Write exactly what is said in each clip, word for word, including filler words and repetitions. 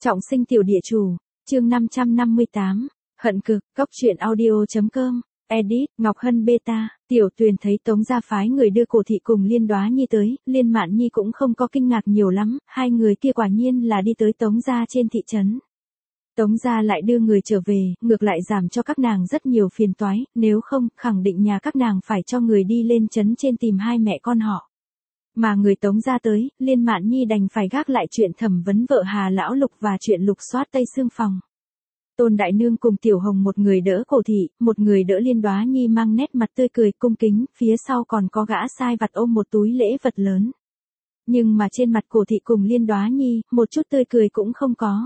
Trọng sinh tiểu địa chủ, chương năm trăm năm mươi tám, hận cực, góc truyện audio.com, edit, Ngọc Hân Beta, Tiểu Tuyền thấy Tống gia phái người đưa Cổ thị cùng Liên Đoá Nhi tới, Liên Mạn Nhi cũng không có kinh ngạc nhiều lắm, hai người kia quả nhiên là đi tới Tống gia trên thị trấn. Tống gia lại đưa người trở về, ngược lại giảm cho các nàng rất nhiều phiền toái, nếu không, khẳng định nhà các nàng phải cho người đi lên trấn trên tìm hai mẹ con họ. Mà người Tống gia tới, Liên Mạn Nhi đành phải gác lại chuyện thẩm vấn vợ Hà Lão Lục và chuyện lục soát Tây Sương Phòng. Tôn Đại Nương cùng Tiểu Hồng một người đỡ Cổ thị, một người đỡ Liên Đoá Nhi mang nét mặt tươi cười cung kính, phía sau còn có gã sai vặt ôm một túi lễ vật lớn. Nhưng mà trên mặt Cổ thị cùng Liên Đoá Nhi, một chút tươi cười cũng không có.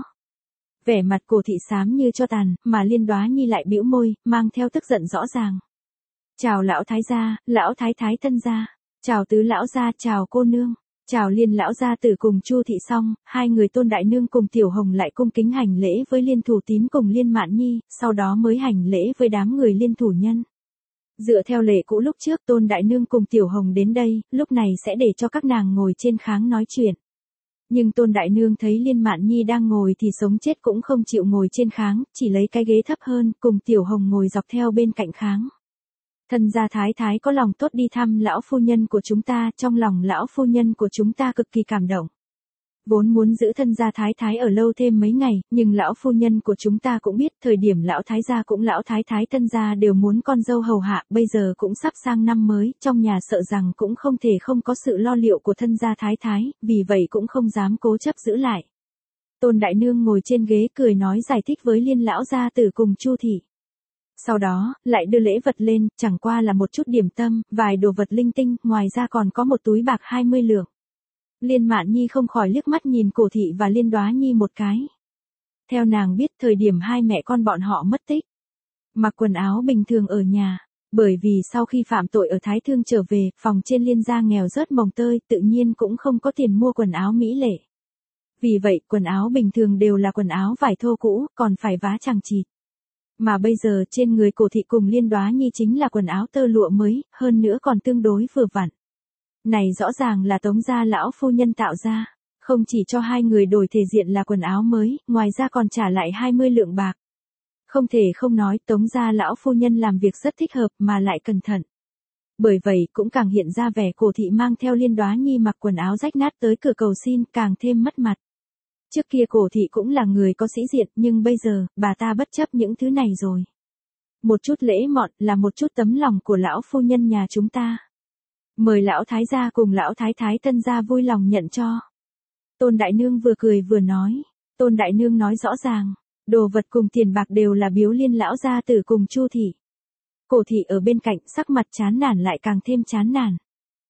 Vẻ mặt Cổ thị xám như cho tàn, mà Liên Đoá Nhi lại bĩu môi, mang theo tức giận rõ ràng. Chào lão thái gia, lão thái thái thân gia. Chào tứ lão gia, chào cô nương, chào Liên lão gia tử cùng Chu thị xong, hai người Tôn Đại Nương cùng Tiểu Hồng lại cung kính hành lễ với Liên Thủ Tín cùng Liên Mạn Nhi, sau đó mới hành lễ với đám người Liên Thủ Nhân. Dựa theo lệ cũ lúc trước Tôn Đại Nương cùng Tiểu Hồng đến đây, lúc này sẽ để cho các nàng ngồi trên kháng nói chuyện. Nhưng Tôn Đại Nương thấy Liên Mạn Nhi đang ngồi thì sống chết cũng không chịu ngồi trên kháng, chỉ lấy cái ghế thấp hơn, cùng Tiểu Hồng ngồi dọc theo bên cạnh kháng. Thân gia thái thái có lòng tốt đi thăm lão phu nhân của chúng ta, trong lòng lão phu nhân của chúng ta cực kỳ cảm động. Vốn muốn giữ thân gia thái thái ở lâu thêm mấy ngày, nhưng lão phu nhân của chúng ta cũng biết thời điểm lão thái gia cũng lão thái thái thân gia đều muốn con dâu hầu hạ, bây giờ cũng sắp sang năm mới, trong nhà sợ rằng cũng không thể không có sự lo liệu của thân gia thái thái, vì vậy cũng không dám cố chấp giữ lại. Tôn Đại Nương ngồi trên ghế cười nói giải thích với Liên lão gia tử cùng Chu thị. Sau đó, lại đưa lễ vật lên, chẳng qua là một chút điểm tâm, vài đồ vật linh tinh, ngoài ra còn có một túi bạc hai mươi lượng. Liên Mạn Nhi không khỏi liếc mắt nhìn Cổ thị và Liên Đoá Nhi một cái. Theo nàng biết thời điểm hai mẹ con bọn họ mất tích, mặc quần áo bình thường ở nhà, bởi vì sau khi phạm tội ở Thái Thương trở về, phòng trên Liên gia nghèo rớt mồng tơi, tự nhiên cũng không có tiền mua quần áo mỹ lệ. Vì vậy, quần áo bình thường đều là quần áo vải thô cũ, còn phải vá chằng chịt. Mà bây giờ trên người Cổ thị cùng Liên Đoá Nhi chính là quần áo tơ lụa mới, hơn nữa còn tương đối vừa vặn. Này rõ ràng là Tống gia lão phu nhân tạo ra, không chỉ cho hai người đổi thể diện là quần áo mới, ngoài ra còn trả lại hai mươi lượng bạc. Không thể không nói Tống gia lão phu nhân làm việc rất thích hợp mà lại cẩn thận. Bởi vậy cũng càng hiện ra vẻ Cổ thị mang theo Liên Đoá Nhi mặc quần áo rách nát tới cửa cầu xin càng thêm mất mặt. Trước kia Cổ thị cũng là người có sĩ diện, nhưng bây giờ, bà ta bất chấp những thứ này rồi. Một chút lễ mọn là một chút tấm lòng của lão phu nhân nhà chúng ta. Mời lão thái gia cùng lão thái thái thân gia vui lòng nhận cho. Tôn Đại Nương vừa cười vừa nói. Tôn Đại Nương nói rõ ràng, đồ vật cùng tiền bạc đều là biếu Liên lão gia tử cùng Chu thị. Cổ thị ở bên cạnh sắc mặt chán nản lại càng thêm chán nản.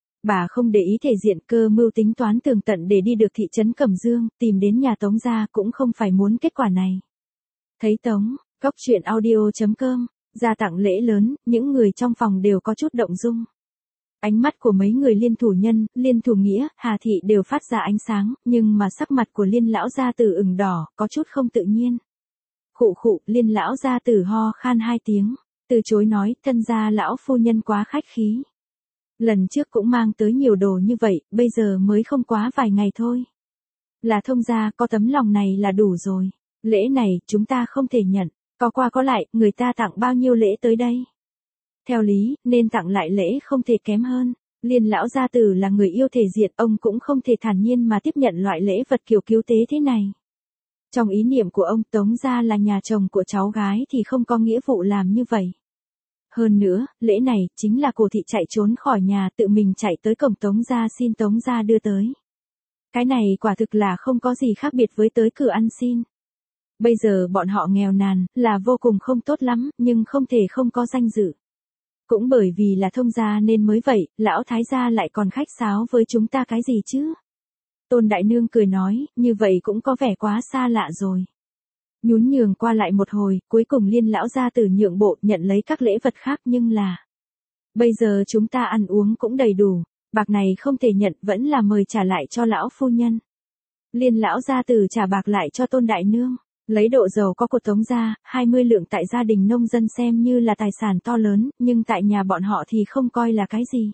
Bà không để ý thể diện, cơ mưu tính toán tường tận để đi được thị trấn Cẩm Dương, tìm đến nhà Tống gia cũng không phải muốn kết quả này. Thấy Tống, góc truyện audio.com, ra tặng lễ lớn, những người trong phòng đều có chút động dung. Ánh mắt của mấy người Liên Thủ Nhân, Liên Thủ Nghĩa, Hà thị đều phát ra ánh sáng, nhưng mà sắc mặt của Liên lão gia tử ửng đỏ, có chút không tự nhiên. Khụ khụ, Liên lão gia tử ho khan hai tiếng, từ chối nói, thân gia lão phu nhân quá khách khí. Lần trước cũng mang tới nhiều đồ như vậy, bây giờ mới không quá vài ngày thôi. Là thông gia, có tấm lòng này là đủ rồi. Lễ này, chúng ta không thể nhận. Có qua có lại, người ta tặng bao nhiêu lễ tới đây? Theo lý, nên tặng lại lễ không thể kém hơn. Liên lão gia tử là người yêu thể diện, ông cũng không thể thản nhiên mà tiếp nhận loại lễ vật kiểu cứu tế thế này. Trong ý niệm của ông, Tống gia là nhà chồng của cháu gái thì không có nghĩa vụ làm như vậy. Hơn nữa, lễ này, chính là Cổ thị chạy trốn khỏi nhà tự mình chạy tới cổng Tống gia xin Tống gia đưa tới. Cái này quả thực là không có gì khác biệt với tới cửa ăn xin. Bây giờ bọn họ nghèo nàn, là vô cùng không tốt lắm, nhưng không thể không có danh dự. Cũng bởi vì là thông gia nên mới vậy, lão thái gia lại còn khách sáo với chúng ta cái gì chứ? Tôn Đại Nương cười nói, như vậy cũng có vẻ quá xa lạ rồi. Nhún nhường qua lại một hồi, cuối cùng Liên lão gia tử nhượng bộ nhận lấy các lễ vật khác nhưng là. Bây giờ chúng ta ăn uống cũng đầy đủ, bạc này không thể nhận vẫn là mời trả lại cho lão phu nhân. Liên lão gia tử trả bạc lại cho Tôn Đại Nương, lấy độ giàu có của Tống gia, hai mươi lượng tại gia đình nông dân xem như là tài sản to lớn, nhưng tại nhà bọn họ thì không coi là cái gì.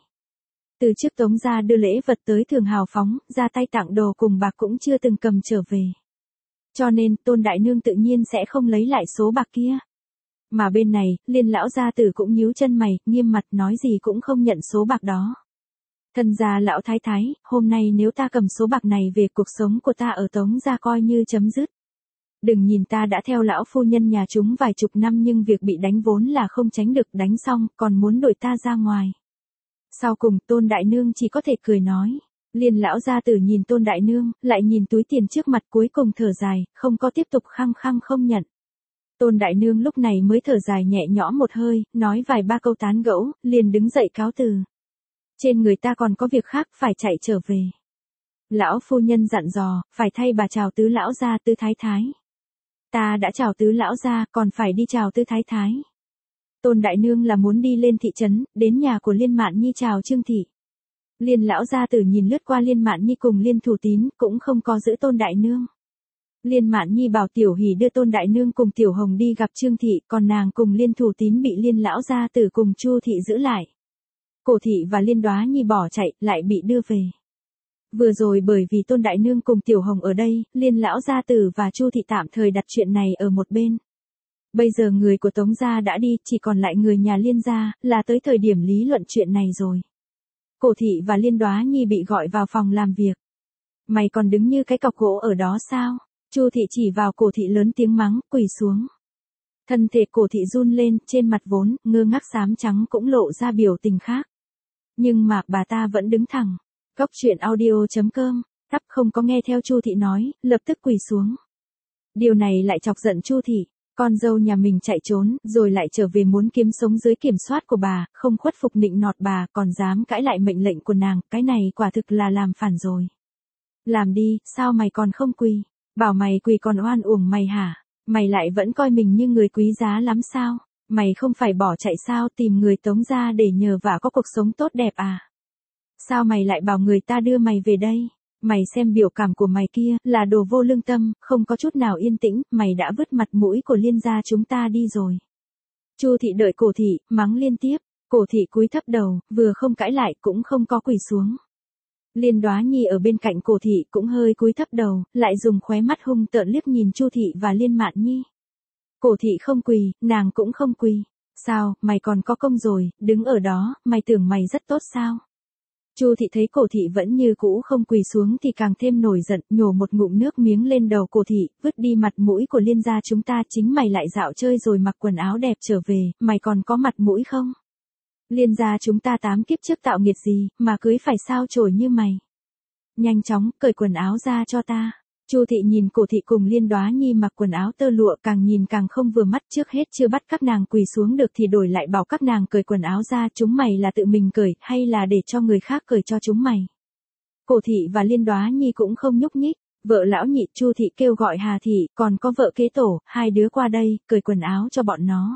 Từ trước Tống gia đưa lễ vật tới thường hào phóng, ra tay tặng đồ cùng bạc cũng chưa từng cầm trở về. Cho nên, Tôn Đại Nương tự nhiên sẽ không lấy lại số bạc kia. Mà bên này, Liên lão gia tử cũng nhíu chân mày, nghiêm mặt nói gì cũng không nhận số bạc đó. Thân gia lão thái thái, hôm nay nếu ta cầm số bạc này về, cuộc sống của ta ở Tống gia coi như chấm dứt. Đừng nhìn ta đã theo lão phu nhân nhà chúng vài chục năm, nhưng việc bị đánh vốn là không tránh được, đánh xong còn muốn đuổi ta ra ngoài. Sau cùng, Tôn Đại Nương chỉ có thể cười nói. Liên lão gia tử nhìn Tôn Đại Nương, lại nhìn túi tiền trước mặt, cuối cùng thở dài, không có tiếp tục khăng khăng không nhận. Tôn Đại Nương lúc này mới thở dài nhẹ nhõm một hơi, nói vài ba câu tán gẫu, liền đứng dậy cáo từ. Trên người ta còn có việc khác, phải chạy trở về. Lão phu nhân dặn dò, phải thay bà chào tứ lão gia tứ thái thái. Ta đã chào tứ lão gia, còn phải đi chào tứ thái thái. Tôn Đại Nương là muốn đi lên thị trấn, đến nhà của Liên Mạn Nhi chào Trương thị. Liên lão gia tử nhìn lướt qua Liên Mạn Nhi cùng Liên Thủ Tín, cũng không có giữ Tôn Đại Nương. Liên Mạn Nhi bảo Tiểu Hỷ đưa Tôn Đại Nương cùng Tiểu Hồng đi gặp Trương thị, còn nàng cùng Liên Thủ Tín bị Liên lão gia tử cùng Chu thị giữ lại. Cổ thị và Liên Đóa Nhi bỏ chạy, lại bị đưa về. Vừa rồi bởi vì Tôn Đại Nương cùng Tiểu Hồng ở đây, Liên lão gia tử và Chu thị tạm thời đặt chuyện này ở một bên. Bây giờ người của Tống gia đã đi, chỉ còn lại người nhà Liên gia, là tới thời điểm lý luận chuyện này rồi. Cổ thị và Liên Đóa Nhi bị gọi vào phòng làm việc. Mày còn đứng như cái cọc gỗ ở đó sao? Chu thị chỉ vào Cổ thị lớn tiếng mắng, quỳ xuống. Thân thể Cổ thị run lên, trên mặt vốn ngơ ngác xám trắng cũng lộ ra biểu tình khác. Nhưng mà bà ta vẫn đứng thẳng. Góc truyện audio chấm com, đắp không có nghe theo Chu thị nói, lập tức quỳ xuống. Điều này lại chọc giận Chu thị. Con dâu nhà mình chạy trốn, rồi lại trở về muốn kiếm sống dưới kiểm soát của bà, không khuất phục nịnh nọt bà, còn dám cãi lại mệnh lệnh của nàng, cái này quả thực là làm phản rồi. Làm đi, sao mày còn không quỳ? Bảo mày quỳ còn oan uổng mày hả? Mày lại vẫn coi mình như người quý giá lắm sao? Mày không phải bỏ chạy sao, tìm người Tống gia để nhờ vả có cuộc sống tốt đẹp à? Sao mày lại bảo người ta đưa mày về đây? Mày xem biểu cảm của mày kia, là đồ vô lương tâm, không có chút nào yên tĩnh, mày đã vứt mặt mũi của Liên gia chúng ta đi rồi. Chu thị đợi Cổ thị, mắng liên tiếp, Cổ thị cúi thấp đầu, vừa không cãi lại cũng không có quỳ xuống. Liên Đóa Nhi ở bên cạnh Cổ thị cũng hơi cúi thấp đầu, lại dùng khóe mắt hung tợn liếc nhìn Chu thị và Liên Mạn Nhi. Cổ thị không quỳ, nàng cũng không quỳ. Sao, mày còn có công rồi, đứng ở đó, mày tưởng mày rất tốt sao? Chu thị thấy Cổ thị vẫn như cũ không quỳ xuống thì càng thêm nổi giận, nhổ một ngụm nước miếng lên đầu Cổ thị, vứt đi mặt mũi của Liên gia chúng ta, chính mày lại dạo chơi rồi mặc quần áo đẹp trở về, mày còn có mặt mũi không? Liên gia chúng ta tám kiếp trước tạo nghiệt gì, mà cưới phải sao chổi như mày? Nhanh chóng, cởi quần áo ra cho ta. Chu thị nhìn Cổ thị cùng Liên Đóa Nhi mặc quần áo tơ lụa, càng nhìn càng không vừa mắt, trước hết chưa bắt các nàng quỳ xuống được thì đổi lại bảo các nàng cởi quần áo ra, chúng mày là tự mình cởi, hay là để cho người khác cởi cho chúng mày? Cổ thị và Liên Đóa Nhi cũng không nhúc nhích, vợ lão nhị Chu thị kêu gọi Hà thị, còn có vợ kế tổ, hai đứa qua đây, cởi quần áo cho bọn nó.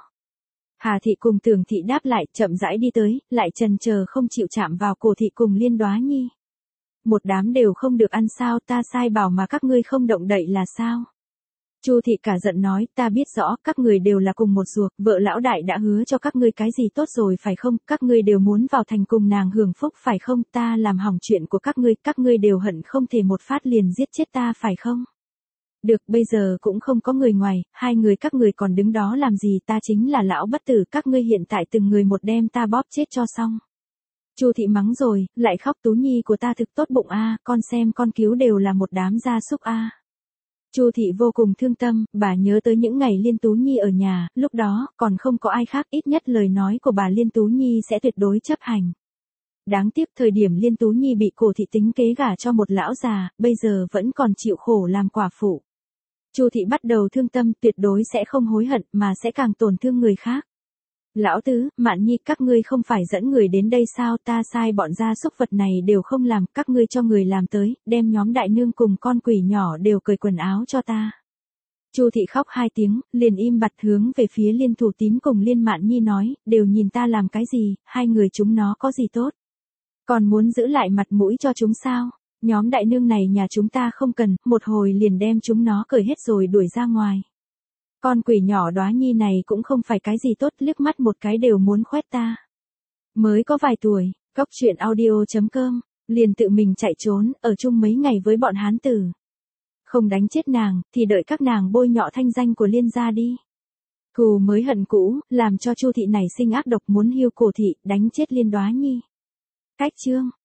Hà thị cùng Tưởng thị đáp lại, chậm rãi đi tới, lại chần chờ không chịu chạm vào Cổ thị cùng Liên Đóa Nhi. Một đám đều không được ăn sao, ta sai bảo mà các ngươi không động đậy là sao? Chu thị cả giận nói, ta biết rõ, các người đều là cùng một ruột, vợ lão đại đã hứa cho các ngươi cái gì tốt rồi phải không, các ngươi đều muốn vào thành cùng nàng hưởng phúc phải không, ta làm hỏng chuyện của các ngươi, các ngươi đều hận không thể một phát liền giết chết ta phải không? Được, bây giờ cũng không có người ngoài, hai người các người còn đứng đó làm gì, ta chính là lão bất tử, các ngươi hiện tại từng người một đem ta bóp chết cho xong. Chu thị mắng rồi, lại khóc, Tú Nhi của ta thực tốt bụng a, con xem con cứu đều là một đám gia súc a. Chu thị vô cùng thương tâm, bà nhớ tới những ngày Liên Tú Nhi ở nhà, lúc đó còn không có ai khác, ít nhất lời nói của bà Liên Tú Nhi sẽ tuyệt đối chấp hành. Đáng tiếc thời điểm Liên Tú Nhi bị Cổ thị tính kế gả cho một lão già, bây giờ vẫn còn chịu khổ làm quả phụ. Chu thị bắt đầu thương tâm, tuyệt đối sẽ không hối hận mà sẽ càng tổn thương người khác. Lão tứ, Mạn Nhi, các ngươi không phải dẫn người đến đây sao, ta sai bọn gia súc vật này đều không làm, các ngươi cho người làm tới, đem nhóm đại nương cùng con quỷ nhỏ đều cởi quần áo cho ta. Chu thị khóc hai tiếng, liền im bặt hướng về phía Liên Thủ Tín cùng Liên Mạn Nhi nói, đều nhìn ta làm cái gì, hai người chúng nó có gì tốt. Còn muốn giữ lại mặt mũi cho chúng sao, nhóm đại nương này nhà chúng ta không cần, một hồi liền đem chúng nó cởi hết rồi đuổi ra ngoài. Con quỷ nhỏ Đóa Nhi này cũng không phải cái gì tốt, liếc mắt một cái đều muốn khoét ta. Mới có vài tuổi, góc truyện audio chấm com, liền tự mình chạy trốn, ở chung mấy ngày với bọn hán tử. Không đánh chết nàng, thì đợi các nàng bôi nhọ thanh danh của Liên gia đi. Thù mới hận cũ, làm cho Chu thị này sinh ác độc muốn hiêu Cổ thị, đánh chết Liên Đoá Nhi. Cách chương